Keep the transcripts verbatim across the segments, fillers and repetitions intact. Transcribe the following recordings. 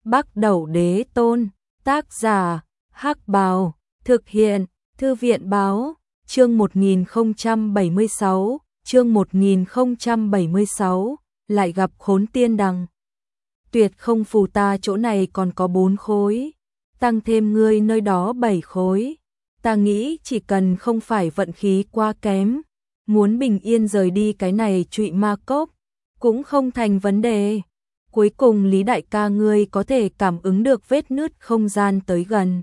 Bắc Đẩu Đế Tôn, tác giả, Hắc Bào, thực hiện, Thư viện báo, chương một nghìn không trăm bảy mươi sáu, chương một nghìn không trăm bảy mươi sáu, lại gặp Khốn Tiên Đằng. Tuyệt không phù ta chỗ này còn có bốn khối, tăng thêm ngươi nơi đó bảy khối. Ta nghĩ chỉ cần không phải vận khí quá kém, muốn bình yên rời đi cái này trụy ma cốc, cũng không thành vấn đề. Cuối cùng Lý đại ca ngươi có thể cảm ứng được vết nứt không gian tới gần.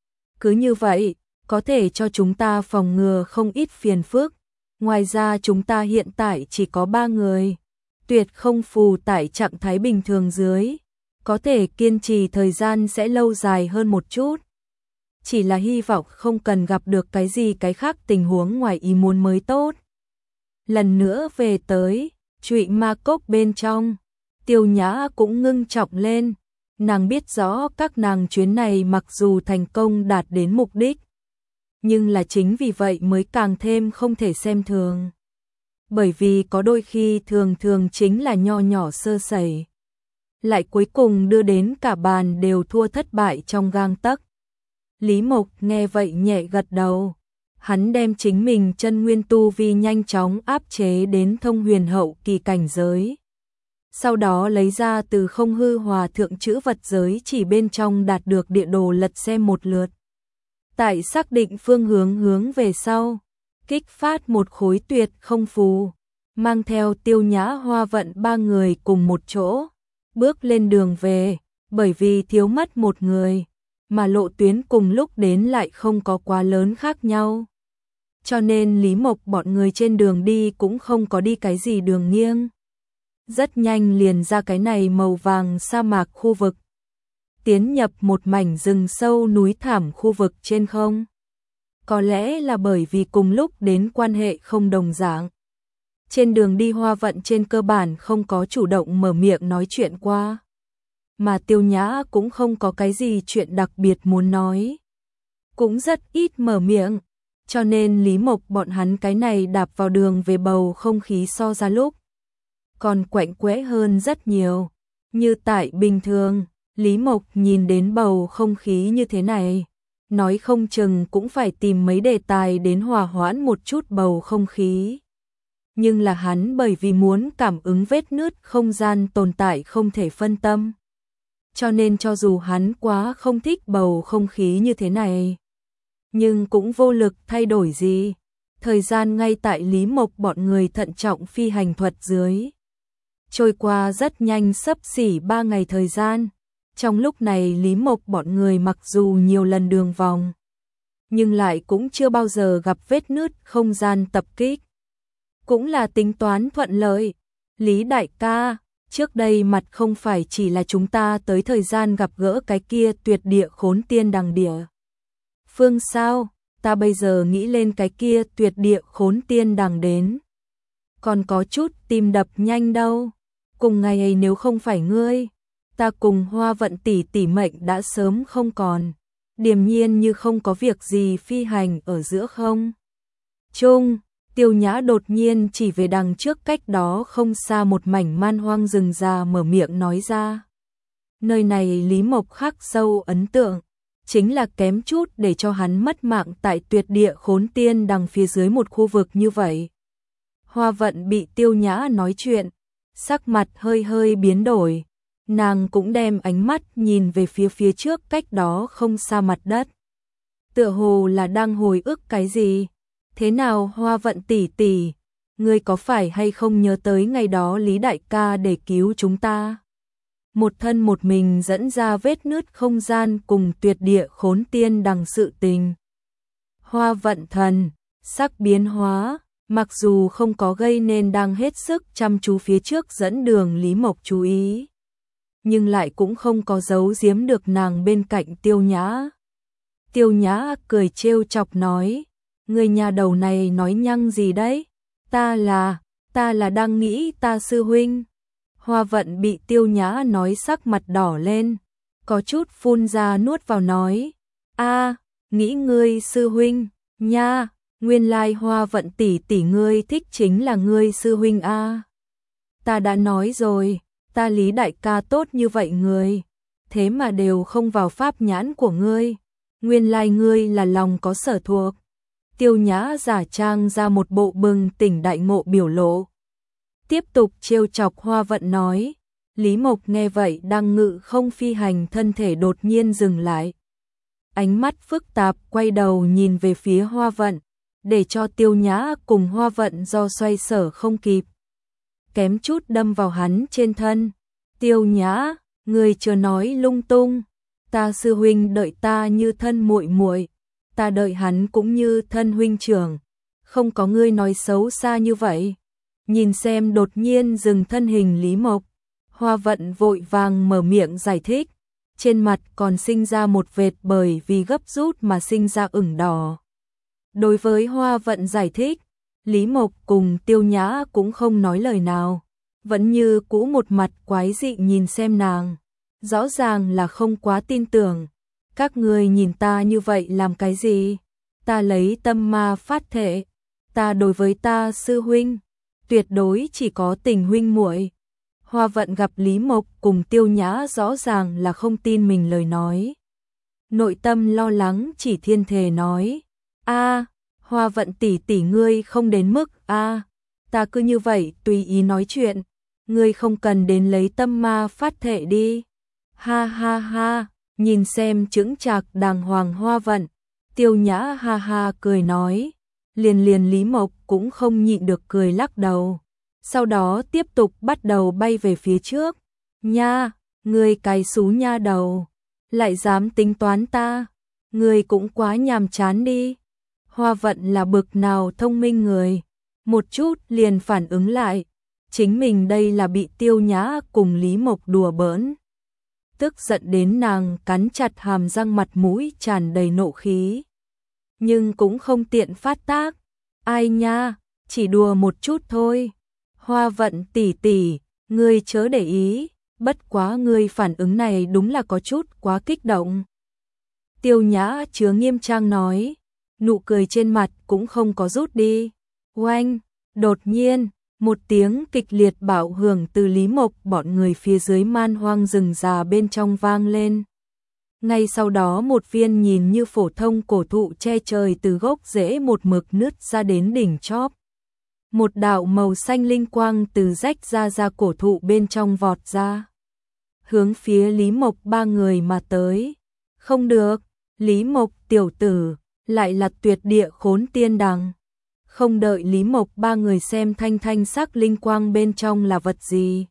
Cứ như vậy, có thể cho chúng ta phòng ngừa không ít phiền phức. Ngoài ra chúng ta hiện tại chỉ có ba người. Tuyệt không phù tại trạng thái bình thường dưới, có thể kiên trì thời gian sẽ lâu dài hơn một chút. Chỉ là hy vọng không cần gặp được cái gì cái khác tình huống ngoài ý muốn mới tốt. Lần nữa về tới, trụy ma cốc bên trong, Tiêu Nhã cũng ngưng trọng lên. Nàng biết rõ các nàng chuyến này mặc dù thành công đạt đến mục đích, nhưng là chính vì vậy mới càng thêm không thể xem thường. Bởi vì có đôi khi thường thường chính là nho nhỏ sơ sẩy, lại cuối cùng đưa đến cả bàn đều thua thất bại trong gang tấc. Lý Mộc nghe vậy nhẹ gật đầu, hắn đem chính mình chân nguyên tu vi nhanh chóng áp chế đến thông huyền hậu kỳ cảnh giới. Sau đó lấy ra từ không hư hòa thượng chữ vật giới chỉ bên trong đạt được địa đồ lật xem một lượt. Tại xác định phương hướng hướng về sau, kích phát một khối tuyệt không phù, mang theo Tiêu Nhã Hoa Vận ba người cùng một chỗ, bước lên đường về. Bởi vì thiếu mất một người, mà lộ tuyến cùng lúc đến lại không có quá lớn khác nhau, cho nên Lý Mộc bọn người trên đường đi cũng không có đi cái gì đường nghiêng. Rất nhanh liền ra cái này màu vàng sa mạc khu vực, tiến nhập một mảnh rừng sâu núi thảm khu vực trên không. Có lẽ là bởi vì cùng lúc đến quan hệ không đồng dạng, trên đường đi Hoa Vận trên cơ bản không có chủ động mở miệng nói chuyện qua, mà Tiêu Nhã cũng không có cái gì chuyện đặc biệt muốn nói, cũng rất ít mở miệng, cho nên Lý Mộc bọn hắn cái này đạp vào đường về bầu không khí so ra lúc còn quạnh quẽ hơn rất nhiều. Như tại bình thường, Lý Mộc nhìn đến bầu không khí như thế này, nói không chừng cũng phải tìm mấy đề tài đến hòa hoãn một chút bầu không khí. Nhưng là hắn bởi vì muốn cảm ứng vết nứt không gian tồn tại không thể phân tâm, cho nên cho dù hắn quá không thích bầu không khí như thế này, nhưng cũng vô lực thay đổi gì. Thời gian ngay tại Lý Mộc bọn người thận trọng phi hành thuật dưới trôi qua rất nhanh, sấp xỉ ba ngày thời gian. Trong lúc này Lý Mộc bọn người mặc dù nhiều lần đường vòng, nhưng lại cũng chưa bao giờ gặp vết nứt không gian tập kích. Cũng là tính toán thuận lợi. Lý đại ca, trước đây mặt không phải chỉ là chúng ta tới thời gian gặp gỡ cái kia tuyệt địa Khốn Tiên Đằng địa phương sao? Ta bây giờ nghĩ lên cái kia tuyệt địa Khốn Tiên Đằng đến, còn có chút tim đập nhanh đâu. Cùng ngày ấy nếu không phải ngươi, ta cùng Hoa Vận tỷ tỷ mệnh đã sớm không còn. Điềm nhiên như không có việc gì phi hành ở giữa không trung. Tiêu Nhã đột nhiên chỉ về đằng trước cách đó không xa một mảnh man hoang rừng già mở miệng nói ra. Nơi này Lý Mộc khắc sâu ấn tượng, chính là kém chút để cho hắn mất mạng tại tuyệt địa Khốn Tiên Đằng phía dưới một khu vực như vậy. Hoa Vận bị Tiêu Nhã nói chuyện, sắc mặt hơi hơi biến đổi, nàng cũng đem ánh mắt nhìn về phía phía trước cách đó không xa mặt đất, tựa hồ là đang hồi ức cái gì. Thế nào Hoa Vận tỷ tỷ, ngươi có phải hay không nhớ tới ngày đó Lý đại ca để cứu chúng ta, một thân một mình dẫn ra vết nứt không gian cùng tuyệt địa Khốn Tiên Đằng sự tình? Hoa Vận thần sắc biến hóa, mặc dù không có gây nên đang hết sức chăm chú phía trước dẫn đường Lý Mộc chú ý, nhưng lại cũng không có giấu giếm được nàng bên cạnh Tiêu Nhã. Tiêu Nhã cười trêu chọc nói, người nhà đầu này nói nhăng gì đấy? Ta là, ta là đang nghĩ ta sư huynh. Hoa Vận bị Tiêu Nhã nói sắc mặt đỏ lên, có chút phun ra nuốt vào nói, a, nghĩ ngươi sư huynh, nha, nguyên lai Hoa Vận tỷ tỷ ngươi thích chính là ngươi sư huynh a. Ta đã nói rồi, ta Lý đại ca tốt như vậy người, thế mà đều không vào pháp nhãn của ngươi. Nguyên lai ngươi là lòng có sở thuộc. Tiêu Nhã giả trang ra một bộ bừng tỉnh đại ngộ biểu lộ. Tiếp tục trêu chọc Hoa Vận nói. Lý Mộc nghe vậy đang ngự không phi hành thân thể đột nhiên dừng lại. Ánh mắt phức tạp quay đầu nhìn về phía Hoa Vận, để cho Tiêu Nhã cùng Hoa Vận do xoay sở không kịp. Kém chút đâm vào hắn trên thân. Tiêu Nhã, người chưa nói lung tung. Ta sư huynh đợi ta như thân muội muội, ta đợi hắn cũng như thân huynh trưởng. Không có ngươi nói xấu xa như vậy. Nhìn xem đột nhiên dừng thân hình Lý Mộc, Hoa Vận vội vàng mở miệng giải thích. Trên mặt còn sinh ra một vệt bởi vì gấp rút mà sinh ra ửng đỏ. Đối với Hoa Vận giải thích, Lý Mộc cùng Tiêu Nhã cũng không nói lời nào, vẫn như cũ một mặt quái dị nhìn xem nàng. Rõ ràng là không quá tin tưởng. Các người nhìn ta như vậy làm cái gì? Ta lấy tâm ma phát thệ, ta đối với ta sư huynh, tuyệt đối chỉ có tình huynh muội. Hoa Vận gặp Lý Mộc cùng Tiêu Nhã rõ ràng là không tin mình lời nói. Nội tâm lo lắng chỉ thiên thề nói. A, Hoa Vận tỷ tỷ ngươi không đến mức a, ta cứ như vậy tùy ý nói chuyện, ngươi không cần đến lấy tâm ma phát thệ đi. Ha ha ha, nhìn xem chững chạc đàng hoàng Hoa Vận, Tiêu Nhã ha ha cười nói, liền liền Lý Mộc cũng không nhịn được cười lắc đầu. Sau đó tiếp tục bắt đầu bay về phía trước. Nha, ngươi cái xú nha đầu, lại dám tính toán ta, ngươi cũng quá nhàm chán đi. Hoa Vận là bực nào thông minh người, một chút liền phản ứng lại, chính mình đây là bị Tiêu Nhã cùng Lý Mộc đùa bỡn. Tức giận đến nàng cắn chặt hàm răng, mặt mũi tràn đầy nộ khí. Nhưng cũng không tiện phát tác. Ai nha, chỉ đùa một chút thôi. Hoa Vận tỷ tỷ, ngươi chớ để ý, bất quá ngươi phản ứng này đúng là có chút quá kích động. Tiêu Nhã chứa nghiêm trang nói, nụ cười trên mặt cũng không có rút đi. Oanh, đột nhiên, một tiếng kịch liệt bạo hưởng từ Lý Mộc bọn người phía dưới man hoang rừng già bên trong vang lên. Ngay sau đó một viên nhìn như phổ thông cổ thụ che trời từ gốc rễ một mực nứt ra đến đỉnh chóp. Một đạo màu xanh linh quang từ rách ra ra cổ thụ bên trong vọt ra, hướng phía Lý Mộc ba người mà tới. Không được, Lý Mộc tiểu tử, lại là tuyệt địa khốn tiên đằng. Không đợi Lý Mộc ba người xem thanh thanh sắc linh quang bên trong là vật gì,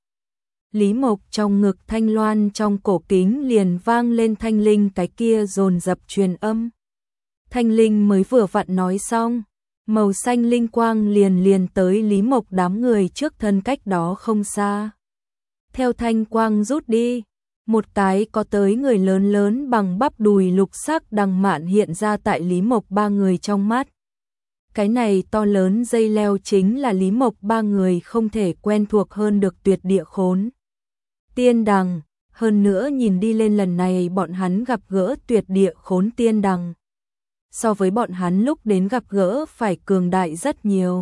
Lý Mộc trong ngực thanh loan trong cổ kính liền vang lên thanh linh cái kia dồn dập truyền âm. Thanh linh mới vừa vặn nói xong, màu xanh linh quang liền liền tới Lý Mộc đám người trước thân cách đó không xa. Theo thanh quang rút đi, một cái có tới người lớn lớn bằng bắp đùi lục sắc đằng mạn hiện ra tại Lý Mộc ba người trong mắt. Cái này to lớn dây leo chính là Lý Mộc ba người không thể quen thuộc hơn được tuyệt địa khốn tiên đằng. Hơn nữa nhìn đi lên lần này bọn hắn gặp gỡ tuyệt địa khốn tiên đằng, so với bọn hắn lúc đến gặp gỡ phải cường đại rất nhiều.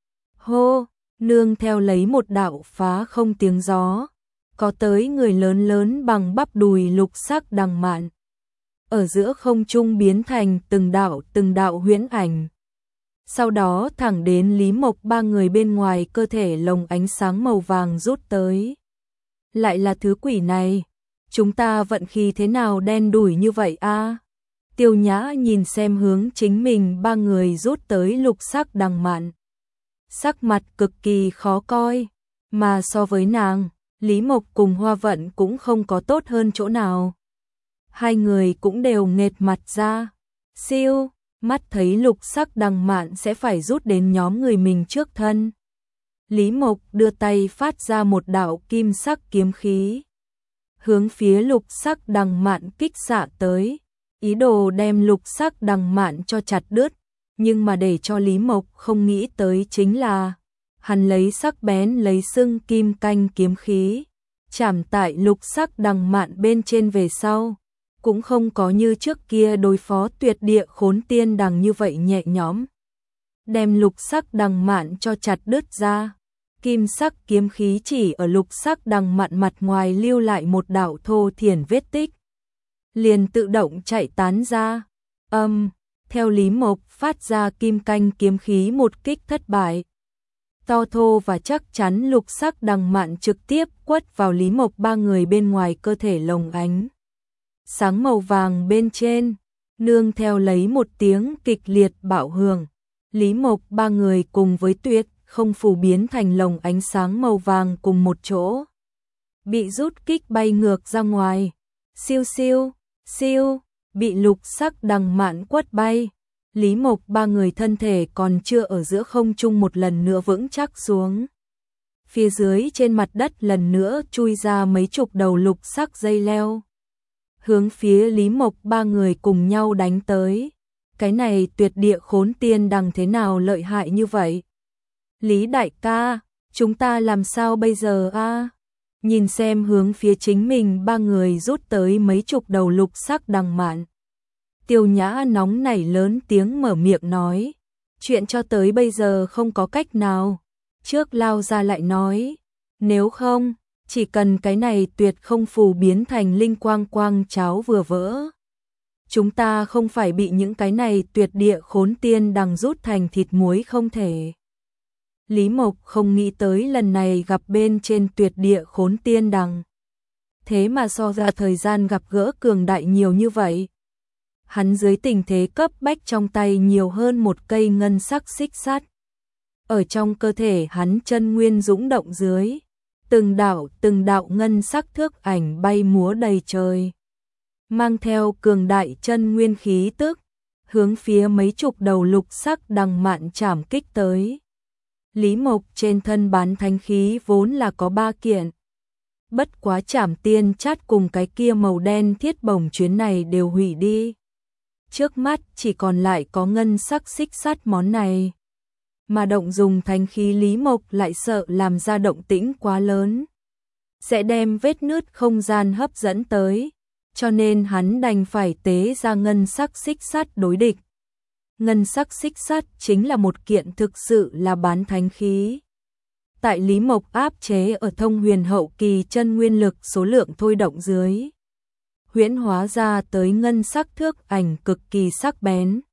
Hô, nương theo lấy một đạo phá không tiếng gió, có tới người lớn lớn bằng bắp đùi lục sắc đằng mạn, ở giữa không trung biến thành từng đạo từng đạo huyễn ảnh. Sau đó thẳng đến Lý Mộc ba người bên ngoài cơ thể lồng ánh sáng màu vàng rút tới. Lại là thứ quỷ này, chúng ta vận khí thế nào đen đủi như vậy a? Tiêu Nhã nhìn xem hướng chính mình ba người rút tới lục sắc đằng mạn, sắc mặt cực kỳ khó coi, mà so với nàng, Lý Mộc cùng Hoa Vận cũng không có tốt hơn chỗ nào. Hai người cũng đều nghệt mặt ra. Siêu, mắt thấy lục sắc đằng mạn sẽ phải rút đến nhóm người mình trước thân. Lý Mộc đưa tay phát ra một đạo kim sắc kiếm khí, hướng phía lục sắc đằng mạn kích xạ tới, ý đồ đem lục sắc đằng mạn cho chặt đứt. Nhưng mà để cho Lý Mộc không nghĩ tới chính là, hắn lấy sắc bén lấy sưng kim canh kiếm khí, chạm tại lục sắc đằng mạn bên trên về sau, cũng không có như trước kia đối phó tuyệt địa khốn tiên đằng như vậy nhẹ nhõm, đem lục sắc đằng mạn cho chặt đứt ra. kim sắc kiếm khí chỉ ở lục sắc đằng mạn mặt ngoài lưu lại một đạo thô thiển vết tích, liền tự động chạy tán ra. Âm, theo Lý Mộc phát ra kim canh kiếm khí một kích thất bại. To thô và chắc chắn lục sắc đằng mạn trực tiếp quất vào Lý Mộc ba người bên ngoài cơ thể lồng ánh sáng màu vàng bên trên, nương theo lấy một tiếng kịch liệt bạo hưởng. Lý Mộc ba người cùng với Tuyệt Không Phù biến thành lồng ánh sáng màu vàng cùng một chỗ, bị rút kích bay ngược ra ngoài. Siêu siêu, siêu, bị lục sắc đằng mạn quất bay. Lý Mộc ba người thân thể còn chưa ở giữa không trung một lần nữa vững chắc xuống. Phía dưới trên mặt đất lần nữa chui ra mấy chục đầu lục sắc dây leo, hướng phía Lý Mộc ba người cùng nhau đánh tới. Cái này tuyệt địa khốn tiên đằng thế nào lợi hại như vậy? Lý đại ca, chúng ta làm sao bây giờ a? Nhìn xem hướng phía chính mình ba người rút tới mấy chục đầu lục sắc đằng mạn. Tiêu Nhã nóng nảy lớn tiếng mở miệng nói, chuyện cho tới bây giờ không có cách nào. Trước lao ra lại nói, nếu không, chỉ cần cái này Tuyệt Không Phù biến thành linh quang quang cháo vừa vỡ, chúng ta không phải bị những cái này tuyệt địa khốn tiên đằng rút thành thịt muối không thể. Lý Mộc không nghĩ tới lần này gặp bên trên tuyệt địa khốn tiên đằng, thế mà so ra thời gian gặp gỡ cường đại nhiều như vậy. Hắn dưới tình thế cấp bách trong tay nhiều hơn một cây ngân sắc xích sắt. Ở trong cơ thể hắn chân nguyên dũng động dưới, từng đạo từng đạo ngân sắc thước ảnh bay múa đầy trời, mang theo cường đại chân nguyên khí tức, hướng phía mấy chục đầu lục sắc đằng mạn chảm kích tới. Lý Mộc trên thân bán thánh khí vốn là có ba kiện, bất quá Trảm Tiên Chát cùng cái kia màu đen thiết bổng chuyến này đều hủy đi. Trước mắt chỉ còn lại có ngân sắc xích sắt món này, mà động dùng thánh khí Lý Mộc lại sợ làm ra động tĩnh quá lớn, sẽ đem vết nứt không gian hấp dẫn tới, cho nên hắn đành phải tế ra ngân sắc xích sắt đối địch. Ngân sắc xích sắt chính là một kiện thực sự là bán thánh khí. Tại Lý Mộc áp chế ở thông huyền hậu kỳ chân nguyên lực số lượng thôi động dưới, huyễn hóa ra tới ngân sắc thước ảnh cực kỳ sắc bén.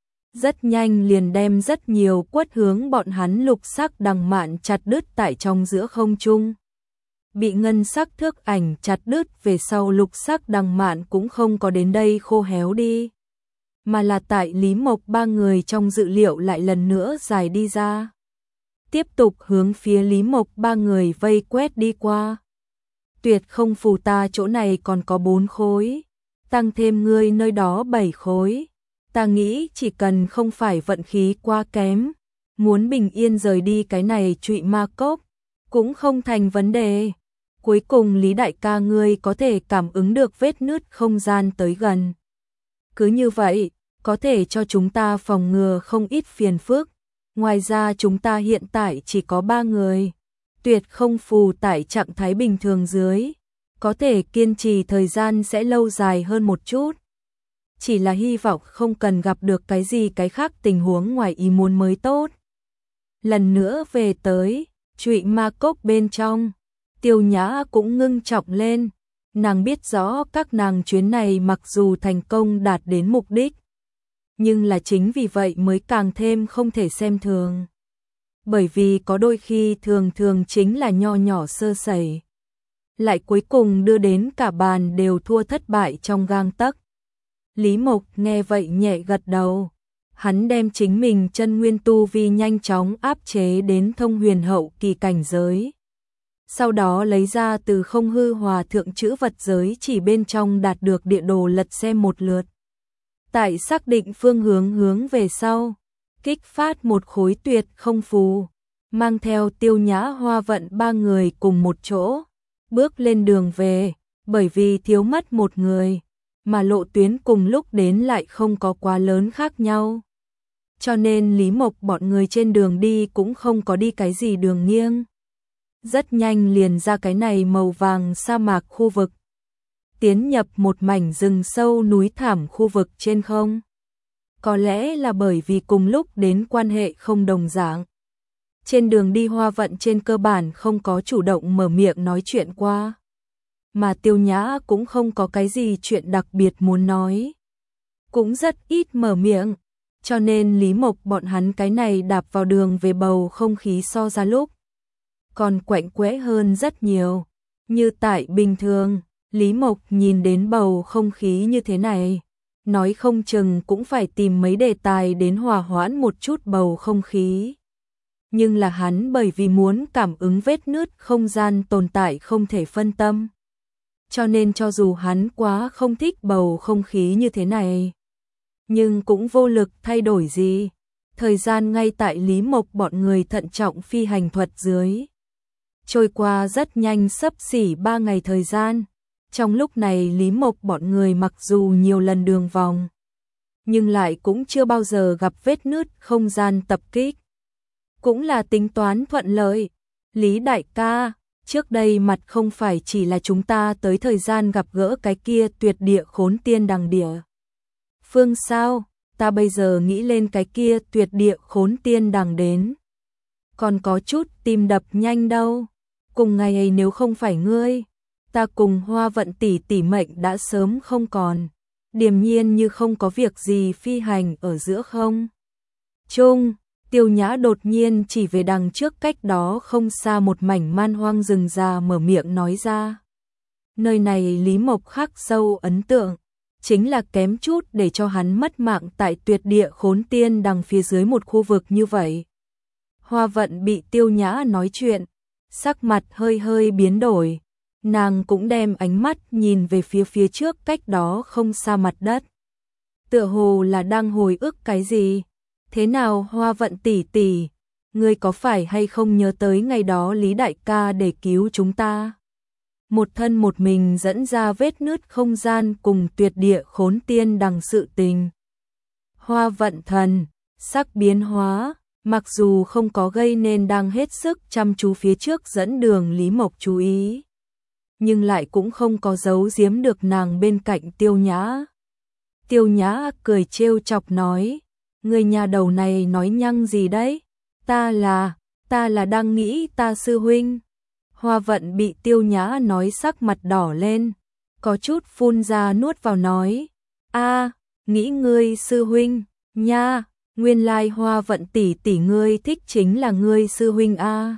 Rất nhanh liền đem rất nhiều quất hướng bọn hắn lục sắc đằng mạn chặt đứt tại trong giữa không trung. Bị ngân sắc thước ảnh chặt đứt về sau lục sắc đằng mạn cũng không có đến đây khô héo đi, mà là tại Lý Mộc ba người trong dự liệu lại lần nữa dài đi ra, tiếp tục hướng phía Lý Mộc ba người vây quét đi qua. Tuyệt Không Phù ta chỗ này còn có bốn khối, tăng thêm ngươi nơi đó bảy khối. Ta nghĩ chỉ cần không phải vận khí quá kém, muốn bình yên rời đi cái này Trụy Ma Cốc, cũng không thành vấn đề. Cuối cùng Lý đại ca ngươi có thể cảm ứng được vết nứt không gian tới gần. Cứ như vậy, có thể cho chúng ta phòng ngừa không ít phiền phức. Ngoài ra chúng ta hiện tại chỉ có ba người. Tuyệt Không Phù tại trạng thái bình thường dưới, có thể kiên trì thời gian sẽ lâu dài hơn một chút. Chỉ là hy vọng không cần gặp được cái gì cái khác tình huống ngoài ý muốn mới tốt. Lần nữa về tới Trụy Ma Cốc bên trong, Tiêu Nhã cũng ngưng trọng lên. Nàng biết rõ các nàng chuyến này mặc dù thành công đạt đến mục đích, nhưng là chính vì vậy mới càng thêm không thể xem thường. Bởi vì có đôi khi thường thường chính là nho nhỏ sơ sẩy, lại cuối cùng đưa đến cả bàn đều thua thất bại trong gang tấc. Lý Mộc nghe vậy nhẹ gật đầu, hắn đem chính mình chân nguyên tu vi nhanh chóng áp chế đến thông huyền hậu kỳ cảnh giới. Sau đó lấy ra từ Không Hư Hòa Thượng chữ vật giới chỉ bên trong đạt được địa đồ lật xem một lượt. Tại xác định phương hướng hướng về sau, kích phát một khối Tuyệt Không Phù, mang theo Tiêu Nhã Hoa Vận ba người cùng một chỗ, bước lên đường về, bởi vì thiếu mất một người, mà lộ tuyến cùng lúc đến lại không có quá lớn khác nhau. Cho nên Lý Mộc bọn người trên đường đi cũng không có đi cái gì đường nghiêng. Rất nhanh liền ra cái này màu vàng sa mạc khu vực, tiến nhập một mảnh rừng sâu núi thảm khu vực trên không. Có lẽ là bởi vì cùng lúc đến quan hệ không đồng dạng, Trên đường đi Hoa Vận trên cơ bản không có chủ động mở miệng nói chuyện qua. Mà Tiêu Nhã cũng không có cái gì chuyện đặc biệt muốn nói. Cũng rất ít mở miệng. Cho nên Lý Mộc bọn hắn cái này đạp vào đường về bầu không khí so ra lúc. Còn quạnh quẽ hơn rất nhiều. Như tại bình thường, Lý Mộc nhìn đến bầu không khí như thế này. Nói không chừng cũng phải tìm mấy đề tài đến hòa hoãn một chút bầu không khí. Nhưng là hắn bởi vì muốn cảm ứng vết nứt không gian tồn tại không thể phân tâm. Cho nên cho dù hắn quá không thích bầu không khí như thế này, nhưng cũng vô lực thay đổi gì. Thời gian ngay tại Lý Mộc bọn người thận trọng phi hành thuật dưới. Trôi qua rất nhanh, sắp xỉ ba ngày thời gian. Trong lúc này Lý Mộc bọn người mặc dù nhiều lần đường vòng, nhưng lại cũng chưa bao giờ gặp vết nứt không gian tập kích. Cũng là tính toán thuận lợi. Lý đại ca, trước đây mặt không phải chỉ là chúng ta tới thời gian gặp gỡ cái kia tuyệt địa khốn tiên đằng địa phương sao, ta bây giờ nghĩ lên cái kia tuyệt địa khốn tiên đằng đến. Còn có chút tim đập nhanh đâu. Cùng ngày ấy nếu không phải ngươi, ta cùng Hoa Vận tỷ tỷ mệnh đã sớm không còn. Điềm nhiên như không có việc gì phi hành ở giữa không trung. Tiêu Nhã đột nhiên chỉ về đằng trước cách đó không xa một mảnh man hoang rừng già mở miệng nói ra. Nơi này Lý Mộc khắc sâu ấn tượng, chính là kém chút để cho hắn mất mạng tại tuyệt địa khốn tiên đằng phía dưới một khu vực như vậy. Hoa Vận bị Tiêu Nhã nói chuyện, sắc mặt hơi hơi biến đổi, nàng cũng đem ánh mắt nhìn về phía phía trước cách đó không xa mặt đất. Tựa hồ là đang hồi ức cái gì. Thế nào Hoa Vận tỷ tỷ, ngươi có phải hay không nhớ tới ngày đó Lý đại ca để cứu chúng ta? Một thân một mình dẫn ra vết nứt không gian cùng tuyệt địa khốn tiên đằng sự tình. Hoa Vận thần, sắc biến hóa, mặc dù không có gây nên đang hết sức chăm chú phía trước dẫn đường Lý Mộc chú ý. Nhưng lại cũng không có giấu giếm được nàng bên cạnh Tiêu Nhã. Tiêu Nhã cười trêu chọc nói. Người nhà đầu này nói nhăng gì đấy? Ta là, ta là đang nghĩ ta sư huynh. Hoa Vận bị Tiêu Nhã nói sắc mặt đỏ lên, có chút phun ra nuốt vào nói. A, nghĩ ngươi sư huynh, nha, nguyên lai Hoa Vận tỷ tỷ ngươi thích chính là ngươi sư huynh a.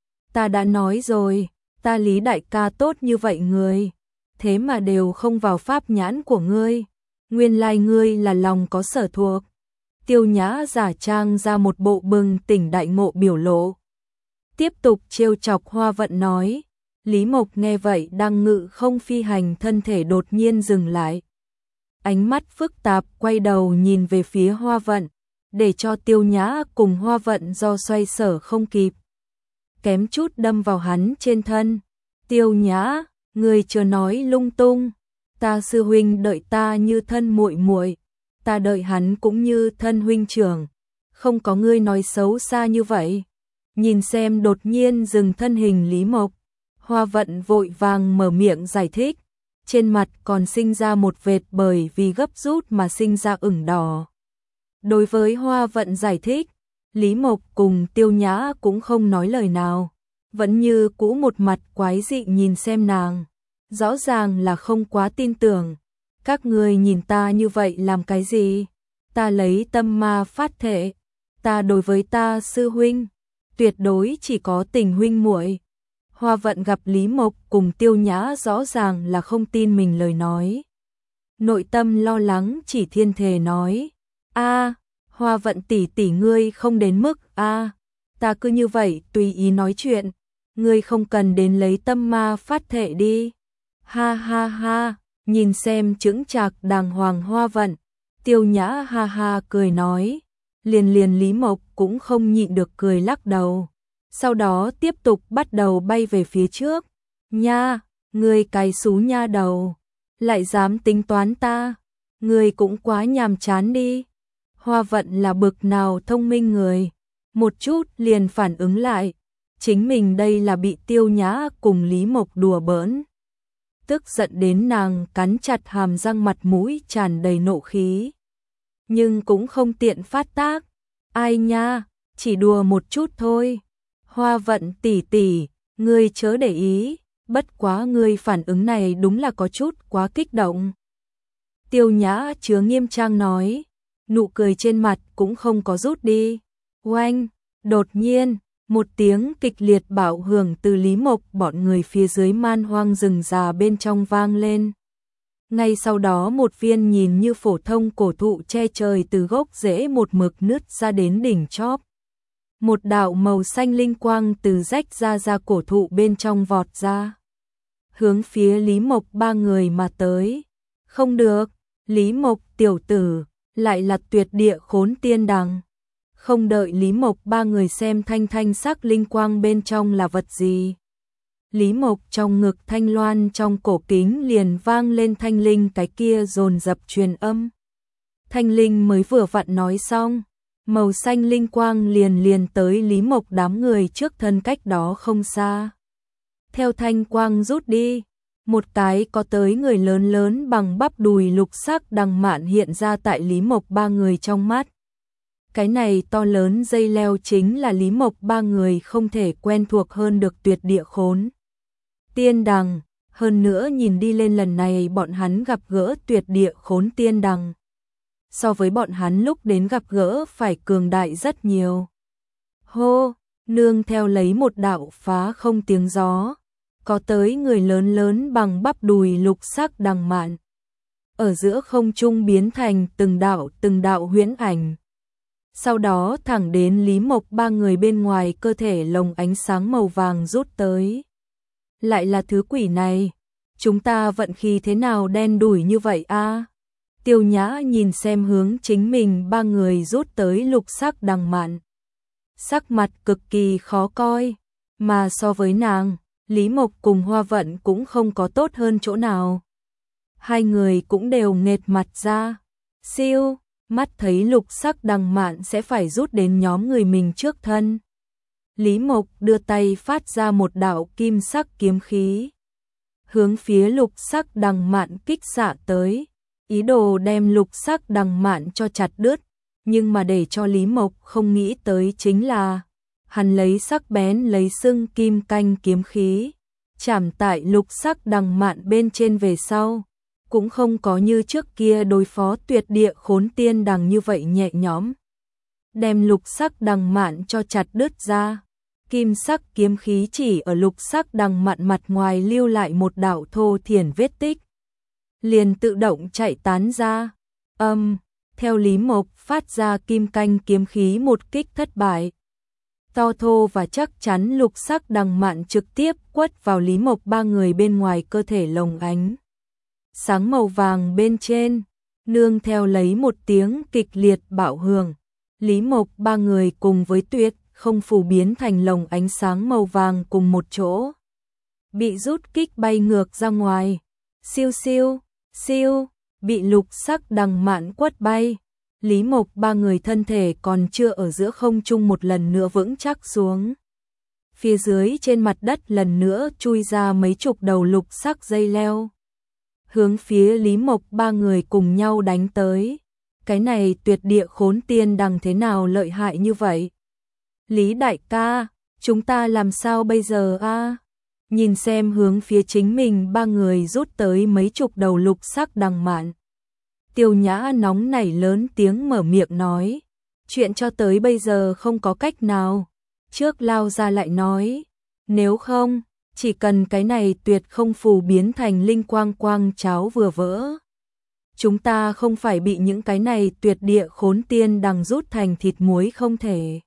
Ta đã nói rồi, ta Lý đại ca tốt như vậy người, thế mà đều không vào pháp nhãn của ngươi. Nguyên lai ngươi là lòng có sở thuộc. Tiêu Nhã giả trang ra một bộ bừng tỉnh đại ngộ biểu lộ. Tiếp tục trêu chọc Hoa Vận nói. Lý Mộc nghe vậy đang ngự không phi hành thân thể đột nhiên dừng lại. Ánh mắt phức tạp quay đầu nhìn về phía Hoa Vận, để cho Tiêu Nhã cùng Hoa Vận do xoay sở không kịp. Kém chút đâm vào hắn trên thân. Tiêu Nhã, người chưa nói lung tung. Ta sư huynh đợi ta như thân muội muội. Ta đợi hắn cũng như thân huynh trưởng, không có ngươi nói xấu xa như vậy. Nhìn xem đột nhiên dừng thân hình Lý Mộc, Hoa Vận vội vàng mở miệng giải thích, trên mặt còn sinh ra một vệt bởi vì gấp rút mà sinh ra ửng đỏ. Đối với Hoa Vận giải thích, Lý Mộc cùng Tiêu Nhã cũng không nói lời nào, vẫn như cũ một mặt quái dị nhìn xem nàng, rõ ràng là không quá tin tưởng. Các người nhìn ta như vậy làm cái gì? Ta lấy tâm ma phát thệ, ta đối với ta sư huynh, tuyệt đối chỉ có tình huynh muội. Hoa Vận gặp Lý Mộc cùng Tiêu Nhã rõ ràng là không tin mình lời nói. Nội tâm lo lắng chỉ thiên thề nói. A, Hoa Vận tỷ tỷ ngươi không đến mức a, ta cứ như vậy tùy ý nói chuyện, ngươi không cần đến lấy tâm ma phát thệ đi. Ha ha ha. Nhìn xem chững chạc đàng hoàng Hoa Vận, Tiêu Nhã ha ha cười nói, liền liền Lý Mộc cũng không nhịn được cười lắc đầu. Sau đó tiếp tục bắt đầu bay về phía trước. Nha, ngươi cái xú nha đầu, lại dám tính toán ta, ngươi cũng quá nhàm chán đi. Hoa Vận là bực nào thông minh người, một chút liền phản ứng lại, chính mình đây là bị Tiêu Nhã cùng Lý Mộc đùa bỡn. Tức giận đến nàng cắn chặt hàm răng, mặt mũi tràn đầy nộ khí. Nhưng cũng không tiện phát tác. Ai nha, chỉ đùa một chút thôi, Hoa Vận tỷ tỷ, ngươi chớ để ý, bất quá ngươi phản ứng này đúng là có chút quá kích động. Tiêu Nhã chứa nghiêm trang nói, nụ cười trên mặt cũng không có rút đi. Oanh, đột nhiên, một tiếng kịch liệt bạo hưởng từ Lý Mộc bọn người phía dưới man hoang rừng già bên trong vang lên. Ngay sau đó một viên nhìn như phổ thông cổ thụ che trời từ gốc rễ một mực nứt ra đến đỉnh chóp. Một đạo màu xanh linh quang từ rách ra ra cổ thụ bên trong vọt ra. Hướng phía Lý Mộc ba người mà tới. Không được, Lý Mộc tiểu tử, lại là tuyệt địa khốn tiên đằng. Không đợi Lý Mộc ba người xem thanh thanh sắc linh quang bên trong là vật gì. Lý Mộc trong ngực thanh loan trong cổ kính liền vang lên thanh linh cái kia dồn dập truyền âm. Thanh linh mới vừa vặn nói xong, màu xanh linh quang liền liền tới Lý Mộc đám người trước thân cách đó không xa. Theo thanh quang rút đi, một cái có tới người lớn lớn bằng bắp đùi lục sắc đằng mạn hiện ra tại Lý Mộc ba người trong mắt. Cái này to lớn dây leo chính là Lý Mộc ba người không thể quen thuộc hơn được tuyệt địa khốn tiên đằng, hơn nữa nhìn đi lên lần này bọn hắn gặp gỡ tuyệt địa khốn tiên đằng. So với bọn hắn lúc đến gặp gỡ phải cường đại rất nhiều. Hô, nương theo lấy một đạo phá không tiếng gió, có tới người lớn lớn bằng bắp đùi lục sắc đằng mạn. Ở giữa không trung biến thành từng đạo từng đạo huyễn ảnh. Sau đó thẳng đến Lý Mộc ba người bên ngoài cơ thể lồng ánh sáng màu vàng rút tới. Lại là thứ quỷ này, chúng ta vận khí thế nào đen đủi như vậy a? Tiêu Nhã nhìn xem hướng chính mình ba người rút tới lục sắc đằng mạn. Sắc mặt cực kỳ khó coi, mà so với nàng, Lý Mộc cùng Hoa Vận cũng không có tốt hơn chỗ nào. Hai người cũng đều nghệt mặt ra. Siêu, mắt thấy lục sắc đằng mạn sẽ phải rút đến nhóm người mình trước thân. Lý Mộc đưa tay phát ra một đạo kim sắc kiếm khí. Hướng phía lục sắc đằng mạn kích xạ tới. Ý đồ đem lục sắc đằng mạn cho chặt đứt. Nhưng mà để cho Lý Mộc không nghĩ tới chính là hắn lấy sắc bén lấy sưng kim canh kiếm khí. Chảm tại lục sắc đằng mạn bên trên về sau. Cũng không có như trước kia đối phó tuyệt địa khốn tiên đằng như vậy nhẹ nhõm. Đem lục sắc đằng mạn cho chặt đứt ra. Kim sắc kiếm khí chỉ ở lục sắc đằng mạn mặt ngoài lưu lại một đạo thô thiển vết tích. Liền tự động chạy tán ra. Âm, um, theo Lý Mộc phát ra kim canh kiếm khí một kích thất bại. To thô và chắc chắn lục sắc đằng mạn trực tiếp quất vào Lý Mộc ba người bên ngoài cơ thể lồng ánh. Sáng màu vàng bên trên, nương theo lấy một tiếng kịch liệt bạo hưởng. Lý Mộc ba người cùng với tuyệt không phù biến thành lồng ánh sáng màu vàng cùng một chỗ. Bị rút kích bay ngược ra ngoài. Siêu siêu, siêu, bị lục sắc đằng mạn quất bay. Lý Mộc ba người thân thể còn chưa ở giữa không trung một lần nữa vững chắc xuống. Phía dưới trên mặt đất lần nữa chui ra mấy chục đầu lục sắc dây leo. Hướng phía Lý Mộc ba người cùng nhau đánh tới. Cái này tuyệt địa khốn tiên đằng thế nào lợi hại như vậy? Lý đại ca, chúng ta làm sao bây giờ a? Nhìn xem hướng phía chính mình ba người rút tới mấy chục đầu lục sắc đằng mạn. Tiêu Nhã nóng nảy lớn tiếng mở miệng nói. Chuyện cho tới bây giờ không có cách nào. Trước lao ra lại nói. Nếu không, chỉ cần cái này tuyệt không phù biến thành linh quang quang cháo vừa vỡ. Chúng ta không phải bị những cái này tuyệt địa khốn tiên đằng rút thành thịt muối không thể.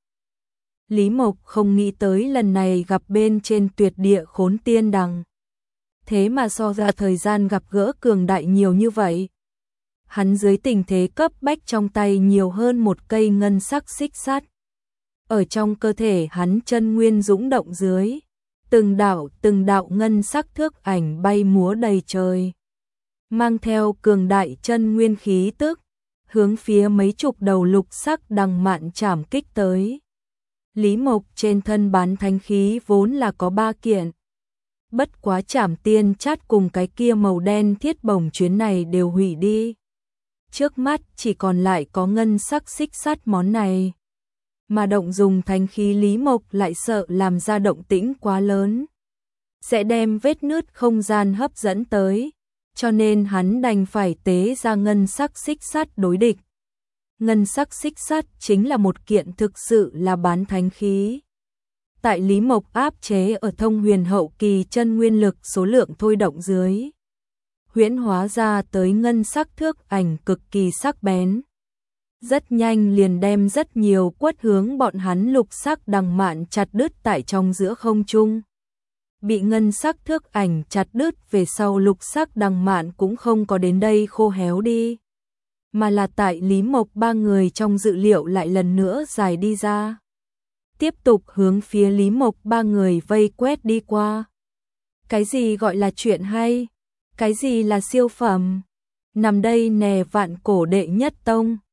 Lý Mộc không nghĩ tới lần này gặp bên trên tuyệt địa khốn tiên đằng. Thế mà so ra thời gian gặp gỡ cường đại nhiều như vậy. Hắn dưới tình thế cấp bách trong tay nhiều hơn một cây ngân sắc xích sắt. Ở trong cơ thể hắn chân nguyên dũng động dưới. Từng đạo từng đạo ngân sắc thước ảnh bay múa đầy trời. Mang theo cường đại chân nguyên khí tức. Hướng phía mấy chục đầu lục sắc đằng mạn chảm kích tới. Lý Mộc trên thân bán thánh khí vốn là có ba kiện. Bất quá chảm tiên chát cùng cái kia màu đen thiết bổng chuyến này đều hủy đi. Trước mắt chỉ còn lại có ngân sắc xích sắt món này. mà động dùng thánh khí Lý Mộc lại sợ làm ra động tĩnh quá lớn, sẽ đem vết nứt không gian hấp dẫn tới, cho nên hắn đành phải tế ra ngân sắc xích sắt đối địch. Ngân sắc xích sắt chính là một kiện thực sự là bán thánh khí. Tại Lý Mộc áp chế ở thông huyền hậu kỳ chân nguyên lực số lượng thôi động dưới, huyễn hóa ra tới ngân sắc thước ảnh cực kỳ sắc bén. Rất nhanh liền đem rất nhiều quất hướng bọn hắn lục sắc đằng mạn chặt đứt tại trong giữa không trung. Bị ngân sắc thước ảnh chặt đứt về sau, lục sắc đằng mạn cũng không có đến đây khô héo đi, mà là tại Lý Mộc ba người trong dự liệu lại lần nữa dài đi ra, tiếp tục hướng phía Lý Mộc ba người vây quét đi qua. Cái gì gọi là chuyện hay? Cái gì là siêu phẩm? Nằm đây nè vạn cổ đệ nhất tông.